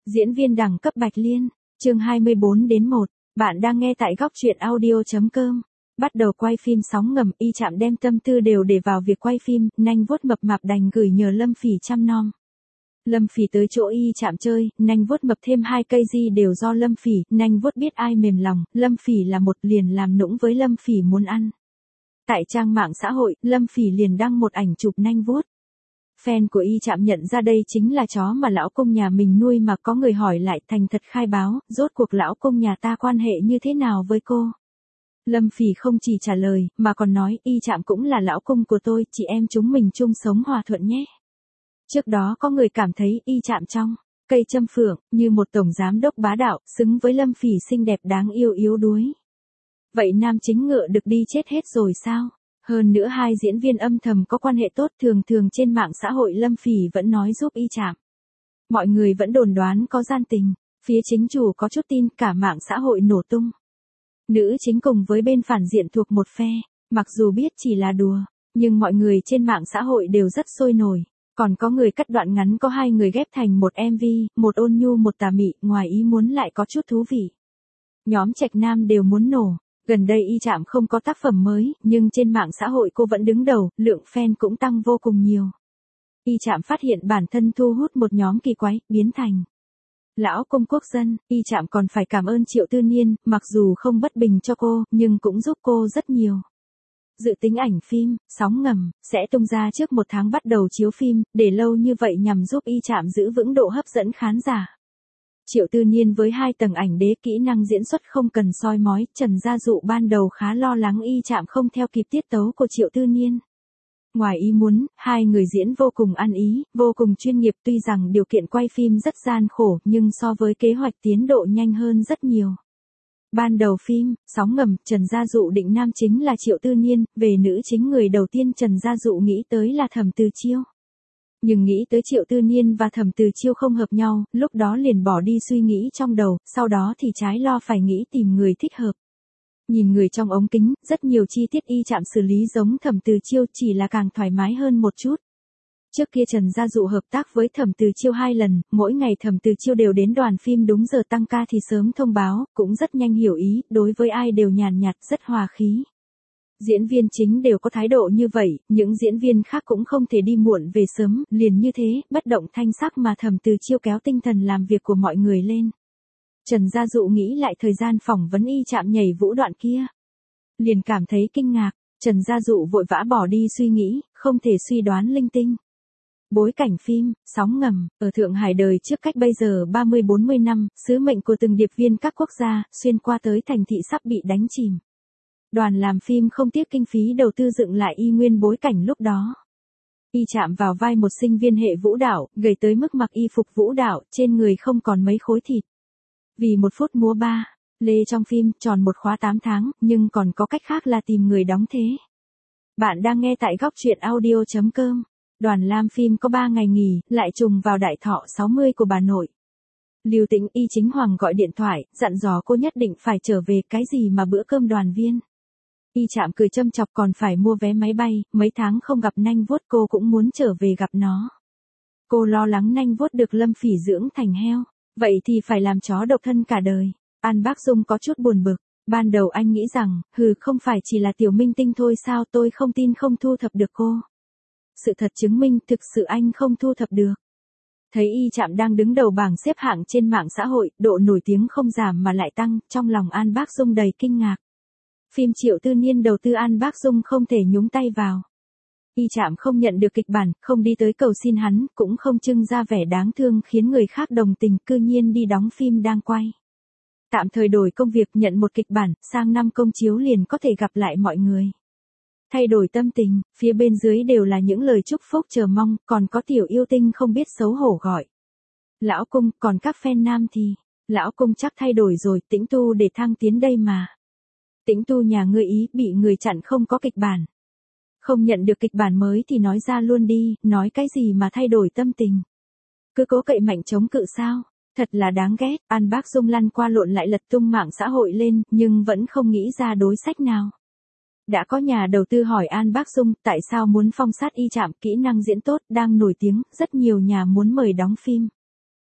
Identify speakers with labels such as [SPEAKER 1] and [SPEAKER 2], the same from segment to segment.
[SPEAKER 1] Diễn viên đẳng cấp Bạch Liên, chương 24-1, bạn đang nghe tại góc truyện audio.com. Bắt đầu quay phim Sóng Ngầm, Y Trạm đem tâm tư đều để vào việc quay phim, nanh vuốt mập mạp đành gửi nhờ Lâm Phỉ chăm nom. Lâm Phỉ tới chỗ Y Trạm chơi, nanh vuốt mập thêm 2 cây di đều do Lâm Phỉ, nanh vuốt biết ai mềm lòng, Lâm Phỉ là một liền làm nũng với Lâm Phỉ muốn ăn. Tại trang mạng xã hội, Lâm Phỉ liền đăng một ảnh chụp nanh vuốt. Fan của Y Trạm nhận ra đây chính là chó mà lão công nhà mình nuôi, mà có người hỏi lại thành thật khai báo, rốt cuộc lão công nhà ta quan hệ như thế nào với cô. Lâm Phỉ không chỉ trả lời, mà còn nói, Y Trạm cũng là lão công của tôi, chị em chúng mình chung sống hòa thuận nhé. Trước đó có người cảm thấy Y Trạm trong Cây Châm Phượng như một tổng giám đốc bá đạo, xứng với Lâm Phỉ xinh đẹp đáng yêu yếu đuối. Vậy nam chính ngựa được đi chết hết rồi sao? Hơn nữa hai diễn viên âm thầm có quan hệ tốt, thường trên mạng xã hội Lâm Phỉ vẫn nói giúp Y Trạm. Mọi người vẫn đồn đoán có gian tình, phía chính chủ có chút tin, cả mạng xã hội nổ tung. Nữ chính cùng với bên phản diện thuộc một phe, mặc dù biết chỉ là đùa, nhưng mọi người trên mạng xã hội đều rất sôi nổi. Còn có người cắt đoạn ngắn có hai người ghép thành một MV, một ôn nhu một tà mị, ngoài ý muốn lại có chút thú vị. Nhóm Trạch Nam đều muốn nổ. Gần đây Y Trạm không có tác phẩm mới, nhưng trên mạng xã hội cô vẫn đứng đầu, lượng fan cũng tăng vô cùng nhiều. Y Trạm phát hiện bản thân thu hút một nhóm kỳ quái, biến thành lão công quốc dân. Y Trạm còn phải cảm ơn Triệu Tư Niên, mặc dù không bất bình cho cô, nhưng cũng giúp cô rất nhiều. Dự tính ảnh phim Sóng Ngầm sẽ tung ra trước 1 tháng bắt đầu chiếu phim, để lâu như vậy nhằm giúp Y Trạm giữ vững độ hấp dẫn khán giả. Triệu Tư Niên với 2 tầng ảnh đế, kỹ năng diễn xuất không cần soi mói, Trần Gia Dụ ban đầu khá lo lắng Y Trạm không theo kịp tiết tấu của Triệu Tư Niên. Ngoài ý muốn, hai người diễn vô cùng ăn ý, vô cùng chuyên nghiệp, tuy rằng điều kiện quay phim rất gian khổ, nhưng so với kế hoạch tiến độ nhanh hơn rất nhiều. Ban đầu phim Sóng Ngầm, Trần Gia Dụ định nam chính là Triệu Tư Niên, về nữ chính người đầu tiên Trần Gia Dụ nghĩ tới là Thẩm Từ Chiêu. Nhưng nghĩ tới Triệu Tư Niên và Thẩm Từ Chiêu không hợp nhau, lúc đó liền bỏ đi suy nghĩ trong đầu, sau đó thì trái lo phải nghĩ tìm người thích hợp. Nhìn người trong ống kính, rất nhiều chi tiết Y Trạm xử lý giống Thẩm Từ Chiêu, chỉ là càng thoải mái hơn một chút. Trước kia Trần Gia Dụ hợp tác với Thẩm Từ Chiêu 2 lần, mỗi ngày Thẩm Từ Chiêu đều đến đoàn phim đúng giờ tăng ca thì sớm thông báo, cũng rất nhanh hiểu ý, đối với ai đều nhàn nhạt, rất hòa khí. Diễn viên chính đều có thái độ như vậy, những diễn viên khác cũng không thể đi muộn về sớm, liền như thế, bất động thanh sắc mà Thẩm Từ Chiêu kéo tinh thần làm việc của mọi người lên. Trần Gia Dụ nghĩ lại thời gian phỏng vấn Y Trạm nhảy vũ đoạn kia, liền cảm thấy kinh ngạc. Trần Gia Dụ vội vã bỏ đi suy nghĩ, không thể suy đoán linh tinh. Bối cảnh phim Sóng Ngầm ở Thượng Hải đời trước cách bây giờ 30-40 năm, sứ mệnh của từng điệp viên các quốc gia, xuyên qua tới thành thị sắp bị đánh chìm. Đoàn làm phim không tiếc kinh phí đầu tư dựng lại y nguyên bối cảnh lúc đó. Y Trạm vào vai một sinh viên hệ vũ đạo, gầy tới mức mặc y phục vũ đạo, trên người không còn mấy khối thịt. Vì 1 phút múa ba lê trong phim, tròn một khóa 8 tháng, nhưng còn có cách khác là tìm người đóng thế. Bạn đang nghe tại góc truyện audio.com. Đoàn làm phim có 3 ngày nghỉ, lại trùng vào đại thọ 60 của bà nội. Lưu Tĩnh Y Chính Hoàng gọi điện thoại, dặn dò cô nhất định phải trở về, cái gì mà bữa cơm đoàn viên. Y Trạm cười châm chọc, còn phải mua vé máy bay, mấy tháng không gặp nanh vuốt cô cũng muốn trở về gặp nó. Cô lo lắng nanh vuốt được Lâm Phỉ dưỡng thành heo, vậy thì phải làm chó độc thân cả đời. An Bác Dung có chút buồn bực, ban đầu anh nghĩ rằng, không phải chỉ là tiểu minh tinh thôi sao, tôi không tin không thu thập được cô. Sự thật chứng minh thực sự anh không thu thập được. Thấy Y Trạm đang đứng đầu bảng xếp hạng trên mạng xã hội, độ nổi tiếng không giảm mà lại tăng, trong lòng An Bác Dung đầy kinh ngạc. Phim Triệu Tư Niên đầu tư, An Bác Dung không thể nhúng tay vào. Y Trạm không nhận được kịch bản, không đi tới cầu xin hắn, cũng không trưng ra vẻ đáng thương khiến người khác đồng tình, cư nhiên đi đóng phim đang quay. Tạm thời đổi công việc, nhận một kịch bản, sang năm công chiếu liền có thể gặp lại mọi người. Thay đổi tâm tình, phía bên dưới đều là những lời chúc phúc chờ mong, còn có tiểu yêu tinh không biết xấu hổ gọi lão công, còn các fan nam thì, lão công chắc thay đổi rồi, Tĩnh Tu để thăng tiến đây mà. Tĩnh Tu nhà ngươi ý, bị người chặn không có kịch bản. Không nhận được kịch bản mới thì nói ra luôn đi, nói cái gì mà thay đổi tâm tình. Cứ cố cậy mạnh chống cự sao, thật là đáng ghét. An Bác Dung lăn qua lộn lại lật tung mạng xã hội lên, nhưng vẫn không nghĩ ra đối sách nào. Đã có nhà đầu tư hỏi An Bác Dung tại sao muốn phong sát Y Trạm, kỹ năng diễn tốt, đang nổi tiếng, rất nhiều nhà muốn mời đóng phim.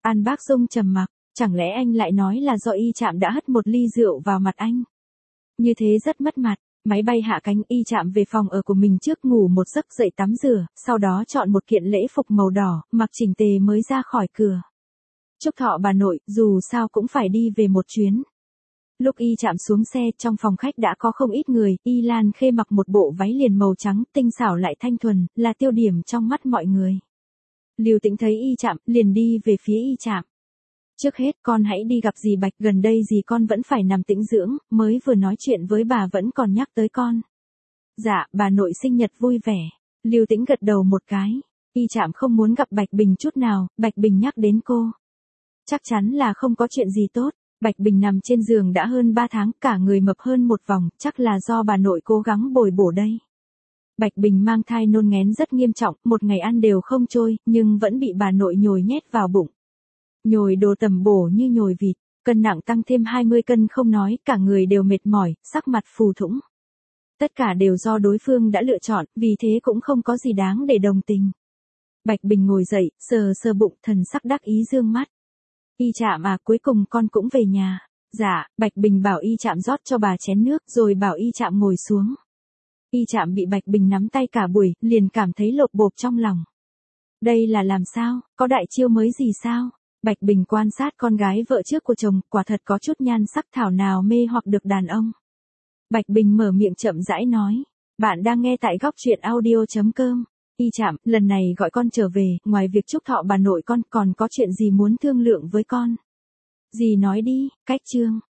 [SPEAKER 1] An Bác Dung trầm mặc, chẳng lẽ anh lại nói là do Y Trạm đã hất một ly rượu vào mặt anh? Như thế rất mất mặt. Máy bay hạ cánh, Y Trạm về phòng ở của mình trước ngủ một giấc dậy tắm rửa, sau đó chọn một kiện lễ phục màu đỏ, mặc chỉnh tề mới ra khỏi cửa. Chúc thọ bà nội, dù sao cũng phải đi về một chuyến. Lúc Y Trạm xuống xe, trong phòng khách đã có không ít người, Y Lan Khê mặc một bộ váy liền màu trắng, tinh xảo lại thanh thuần, là tiêu điểm trong mắt mọi người. Lưu Tĩnh thấy Y Trạm, liền đi về phía Y Trạm. Trước hết con hãy đi gặp dì Bạch, gần đây dì con vẫn phải nằm tĩnh dưỡng, mới vừa nói chuyện với bà vẫn còn nhắc tới con. Dạ, bà nội sinh nhật vui vẻ. Lưu Tĩnh gật đầu một cái. Y Trạm không muốn gặp Bạch Bình chút nào, Bạch Bình nhắc đến cô. Chắc chắn là không có chuyện gì tốt. Bạch Bình nằm trên giường đã hơn 3 tháng, cả người mập hơn một vòng, chắc là do bà nội cố gắng bồi bổ đây. Bạch Bình mang thai nôn nghén rất nghiêm trọng, một ngày ăn đều không trôi, nhưng vẫn bị bà nội nhồi nhét vào bụng. Nhồi đồ tầm bổ như nhồi vịt, cân nặng tăng thêm 20 cân không nói, cả người đều mệt mỏi, sắc mặt phù thủng. Tất cả đều do đối phương đã lựa chọn, vì thế cũng không có gì đáng để đồng tình. Bạch Bình ngồi dậy, sờ sờ bụng, thần sắc đắc ý dương mắt. Y Trạm à, cuối cùng con cũng về nhà. Dạ, Bạch Bình bảo Y Trạm rót cho bà chén nước, rồi bảo Y Trạm ngồi xuống. Y Trạm bị Bạch Bình nắm tay cả buổi, liền cảm thấy lột bột trong lòng. Đây là làm sao, có đại chiêu mới gì sao? Bạch Bình quan sát con gái vợ trước của chồng, quả thật có chút nhan sắc, thảo nào mê hoặc được đàn ông. Bạch Bình mở miệng chậm rãi nói. Bạn đang nghe tại góc truyện audio.com. Y Trạm, lần này gọi con trở về, ngoài việc chúc thọ bà nội con, còn có chuyện gì muốn thương lượng với con? Dì nói đi, cách chương.